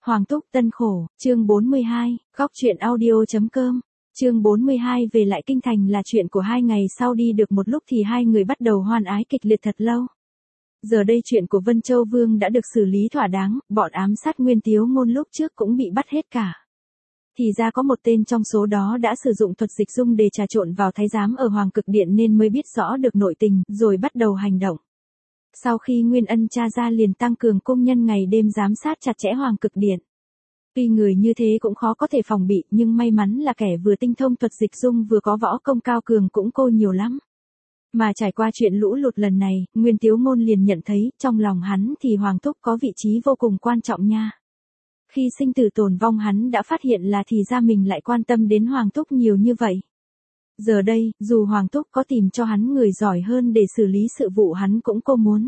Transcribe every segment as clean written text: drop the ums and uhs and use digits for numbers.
Hoàng Túc Tân Khổ, chương 42, góc truyện audio.com, chương 42 về lại kinh thành là chuyện của 2 ngày sau đi được một lúc thì hai người bắt đầu hoan ái kịch liệt thật lâu. Giờ đây chuyện của Vân Châu Vương đã được xử lý thỏa đáng, bọn ám sát Nguyên Tiếu Ngôn lúc trước cũng bị bắt hết cả. Thì ra có một tên trong số đó đã sử dụng thuật dịch dung để trà trộn vào thái giám ở Hoàng Cực Điện nên mới biết rõ được nội tình, rồi bắt đầu hành động. Sau khi Nguyên Ân tra ra liền tăng cường công nhân ngày đêm giám sát chặt chẽ Hoàng Cực Điện. Tuy người như thế cũng khó có thể phòng bị, nhưng may mắn là kẻ vừa tinh thông thuật dịch dung vừa có võ công cao cường cũng cô nhiều lắm. Mà trải qua chuyện lũ lụt lần này, Nguyên Tiếu Ngôn liền nhận thấy, trong lòng hắn thì Hoàng Thúc có vị trí vô cùng quan trọng nha. Khi sinh tử tồn vong hắn đã phát hiện là thì ra mình lại quan tâm đến Hoàng Thúc nhiều như vậy. Giờ đây, dù Hoàng Thúc có tìm cho hắn người giỏi hơn để xử lý sự vụ hắn cũng cô muốn.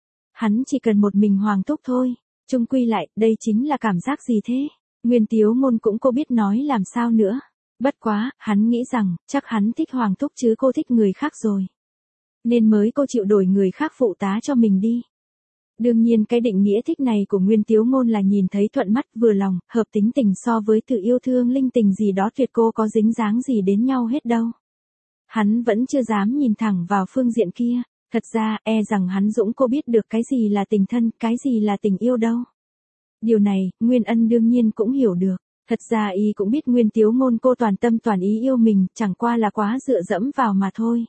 Hắn chỉ cần một mình Hoàng Thúc thôi. Chung quy lại, đây chính là cảm giác gì thế? Nguyên Tiếu Ngôn cũng cô biết nói làm sao nữa. Bất quá, hắn nghĩ rằng, chắc hắn thích Hoàng Thúc chứ cô thích người khác rồi. Nên mới cô chịu đổi người khác phụ tá cho mình đi. Đương nhiên cái định nghĩa thích này của Nguyên Tiếu Ngôn là nhìn thấy thuận mắt vừa lòng, hợp tính tình so với tự yêu thương linh tình gì đó tuyệt cô có dính dáng gì đến nhau hết đâu. Hắn vẫn chưa dám nhìn thẳng vào phương diện kia. Thật ra, rằng hắn Dũng cô biết được cái gì là tình thân, cái gì là tình yêu đâu. Điều này, Nguyên Ân đương nhiên cũng hiểu được. Thật ra y cũng biết Nguyên Tiếu Ngôn cô toàn tâm toàn ý yêu mình, chẳng qua là quá dựa dẫm vào mà thôi.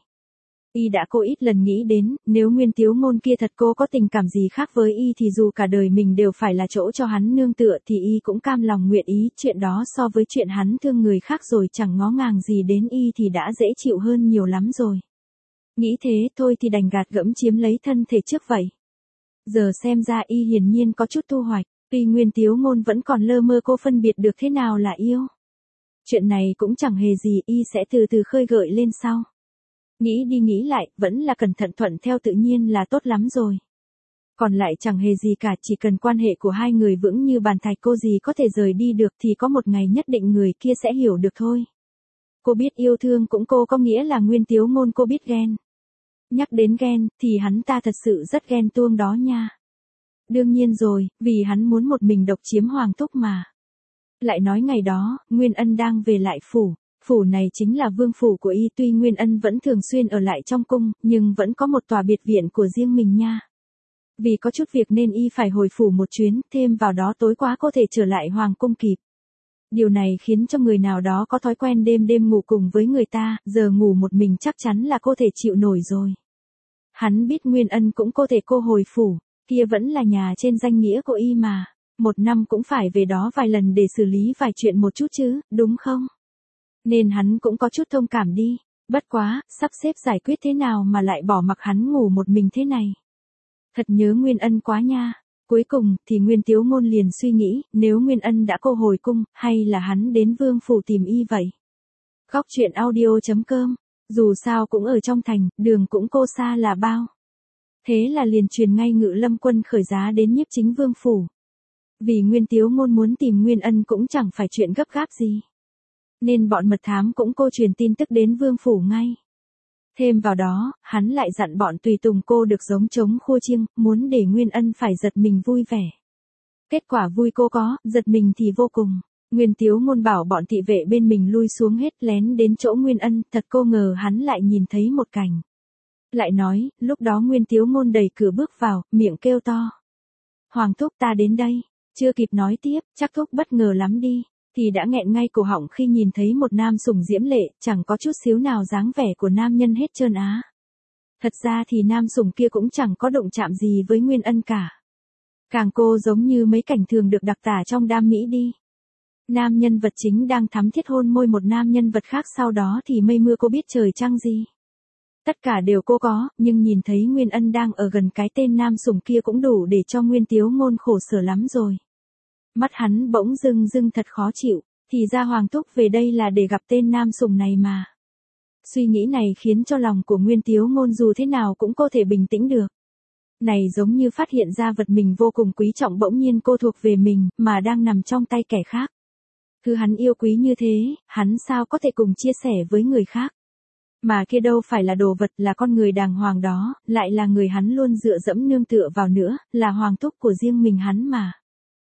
Y đã cô ít lần nghĩ đến, nếu Nguyên Tiếu Ngôn kia thật cô có tình cảm gì khác với y thì dù cả đời mình đều phải là chỗ cho hắn nương tựa thì y cũng cam lòng nguyện ý, chuyện đó so với chuyện hắn thương người khác rồi chẳng ngó ngàng gì đến y thì đã dễ chịu hơn nhiều lắm rồi. Nghĩ thế thôi thì đành gạt gẫm chiếm lấy thân thể trước vậy. Giờ xem ra y hiển nhiên có chút thu hoạch, tuy Nguyên Tiếu Ngôn vẫn còn lơ mơ cô phân biệt được thế nào là yêu. Chuyện này cũng chẳng hề gì, y sẽ từ từ khơi gợi lên sau. Nghĩ đi nghĩ lại, vẫn là cẩn thận thuận theo tự nhiên là tốt lắm rồi. Còn lại chẳng hề gì cả, chỉ cần quan hệ của hai người vững như bàn thạch cô gì có thể rời đi được thì có một ngày nhất định người kia sẽ hiểu được thôi. Cô biết yêu thương cũng cô có nghĩa là Nguyên Tiếu Ngôn cô biết ghen. Nhắc đến ghen, thì hắn ta thật sự rất ghen tuông đó nha. Đương nhiên rồi, vì hắn muốn một mình độc chiếm Hoàng Thúc mà. Lại nói ngày đó, Nguyên Ân đang về lại phủ. Phủ này chính là vương phủ của y, tuy Nguyên Ân vẫn thường xuyên ở lại trong cung, nhưng vẫn có một tòa biệt viện của riêng mình nha. Vì có chút việc nên y phải hồi phủ một chuyến, thêm vào đó tối quá có thể trở lại Hoàng cung kịp. Điều này khiến cho người nào đó có thói quen đêm đêm ngủ cùng với người ta, giờ ngủ một mình chắc chắn là cô thể chịu nổi rồi. Hắn biết Nguyên Ân cũng cô thể cô hồi phủ, kia vẫn là nhà trên danh nghĩa của y mà. Một năm cũng phải về đó vài lần để xử lý vài chuyện một chút chứ, đúng không? Nên hắn cũng có chút thông cảm đi. Bất quá, sắp xếp giải quyết thế nào mà lại bỏ mặc hắn ngủ một mình thế này. Thật nhớ Nguyên Ân quá nha. Cuối cùng, thì Nguyên Tiếu Ngôn liền suy nghĩ, nếu Nguyên Ân đã cô hồi cung, hay là hắn đến vương phủ tìm y vậy? Góc truyện audio.com, dù sao cũng ở trong thành, đường cũng cô xa là bao. Thế là liền truyền ngay Ngự Lâm Quân khởi giá đến Nhiếp Chính Vương phủ. Vì Nguyên Tiếu Ngôn muốn tìm Nguyên Ân cũng chẳng phải chuyện gấp gáp gì. Nên bọn mật thám cũng cô truyền tin tức đến vương phủ ngay. Thêm vào đó, hắn lại dặn bọn tùy tùng cô được giống trống khua chiêng, muốn để Nguyên Ân phải giật mình vui vẻ. Kết quả vui cô có, giật mình thì vô cùng. Nguyên Tiếu Ngôn bảo bọn thị vệ bên mình lui xuống hết lén đến chỗ Nguyên Ân, thật cô ngờ hắn lại nhìn thấy một cảnh. Lại nói, lúc đó Nguyên Tiếu Ngôn đẩy cửa bước vào, miệng kêu to. Hoàng Thúc ta đến đây, chưa kịp nói tiếp, chắc Thúc bất ngờ lắm đi. Thì đã nghẹn ngay cổ họng khi nhìn thấy một nam sủng diễm lệ, chẳng có chút xíu nào dáng vẻ của nam nhân hết trơn á. Thật ra thì nam sủng kia cũng chẳng có động chạm gì với Nguyên Ân cả. Càng cô giống như mấy cảnh thường được đặc tả trong đam mỹ đi. Nam nhân vật chính đang thắm thiết hôn môi một nam nhân vật khác, sau đó thì mây mưa cô biết trời trăng gì. Tất cả đều cô có, nhưng nhìn thấy Nguyên Ân đang ở gần cái tên nam sủng kia cũng đủ để cho Nguyên Tiếu Ngôn khổ sở lắm rồi. Mắt hắn bỗng dưng thật khó chịu, thì ra Hoàng Thúc về đây là để gặp tên nam sủng này mà. Suy nghĩ này khiến cho lòng của Nguyên Tiếu Ngôn dù thế nào cũng có thể bình tĩnh được. Này giống như phát hiện ra vật mình vô cùng quý trọng bỗng nhiên cô thuộc về mình, mà đang nằm trong tay kẻ khác. Thứ hắn yêu quý như thế, hắn sao có thể cùng chia sẻ với người khác. Mà kia đâu phải là đồ vật, là con người đàng hoàng đó, lại là người hắn luôn dựa dẫm nương tựa vào nữa, là Hoàng Thúc của riêng mình hắn mà.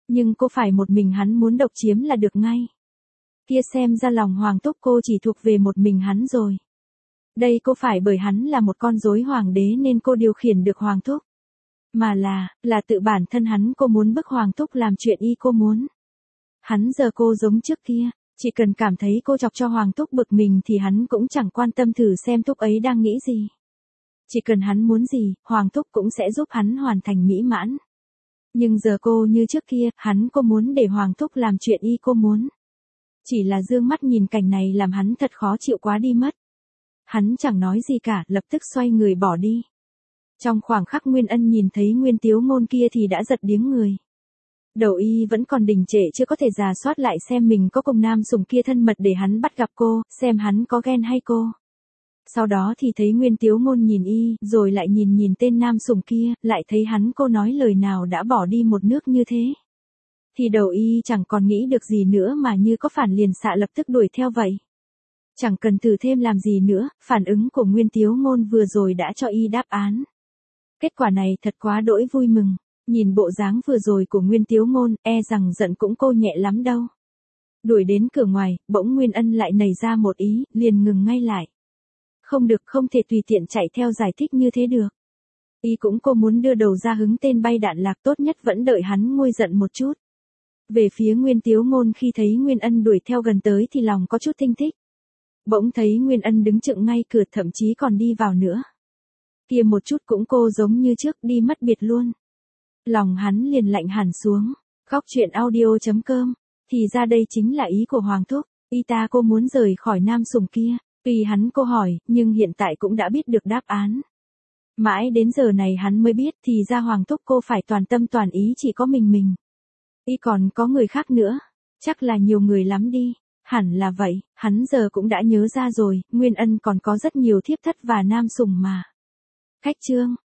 Nhưng cô phải một mình hắn muốn độc chiếm là được ngay. Kia xem ra lòng Hoàng Thúc cô chỉ thuộc về một mình hắn rồi. Đây cô phải bởi hắn là một con rối hoàng đế nên cô điều khiển được Hoàng Thúc. Mà là tự bản thân hắn cô muốn bức Hoàng Thúc làm chuyện y cô muốn. Hắn giờ cô giống trước kia, chỉ cần cảm thấy cô chọc cho Hoàng Thúc bực mình thì hắn cũng chẳng quan tâm thử xem Thúc ấy đang nghĩ gì. Chỉ cần hắn muốn gì, Hoàng Thúc cũng sẽ giúp hắn hoàn thành mỹ mãn. Nhưng giờ cô như trước kia, hắn cô muốn để Hoàng Thúc làm chuyện y cô muốn. Chỉ là dương mắt nhìn cảnh này làm hắn thật khó chịu quá đi mất. Hắn chẳng nói gì cả, lập tức xoay người bỏ đi. Trong khoảng khắc Nguyên Ân nhìn thấy Nguyên Tiếu Ngôn kia thì đã giật điếng người. Đầu y vẫn còn đình trệ chưa có thể rà soát lại xem mình có cùng nam sủng kia thân mật để hắn bắt gặp cô, xem hắn có ghen hay cô. Sau đó thì thấy Nguyên Tiếu Ngôn nhìn y, rồi lại nhìn tên nam sủng kia, lại thấy hắn cô nói lời nào đã bỏ đi một nước như thế. Thì đầu y chẳng còn nghĩ được gì nữa mà như có phản liền xạ lập tức đuổi theo vậy. Chẳng cần thử thêm làm gì nữa, phản ứng của Nguyên Tiếu Ngôn vừa rồi đã cho y đáp án. Kết quả này thật quá đỗi vui mừng, nhìn bộ dáng vừa rồi của Nguyên Tiếu Ngôn, e rằng giận cũng cô nhẹ lắm đâu. Đuổi đến cửa ngoài, bỗng Nguyên Ân lại nảy ra một ý, liền ngừng ngay lại. Không được, không thể tùy tiện chạy theo giải thích như thế được. Y cũng cô muốn đưa đầu ra hứng tên bay đạn lạc, tốt nhất vẫn đợi hắn nguôi giận một chút. Về phía Nguyên Tiếu Ngôn khi thấy Nguyên Ân đuổi theo gần tới thì lòng có chút thinh thích. Bỗng thấy Nguyên Ân đứng chựng ngay cửa, thậm chí còn đi vào nữa. Kia một chút cũng cô giống như trước, đi mất biệt luôn. Lòng hắn liền lạnh hẳn xuống. Góc truyện audio.com. Thì ra đây chính là ý của Hoàng Thúc. Y ta cô muốn rời khỏi nam sủng kia. Tuy hắn cô hỏi, nhưng hiện tại cũng đã biết được đáp án. Mãi đến giờ này hắn mới biết thì ra Hoàng Thúc cô phải toàn tâm toàn ý chỉ có mình. Y còn có người khác nữa. Chắc là nhiều người lắm đi. Hẳn là vậy, hắn giờ cũng đã nhớ ra rồi, Nguyên Ân còn có rất nhiều thiếp thất và nam sủng mà. Khách chương.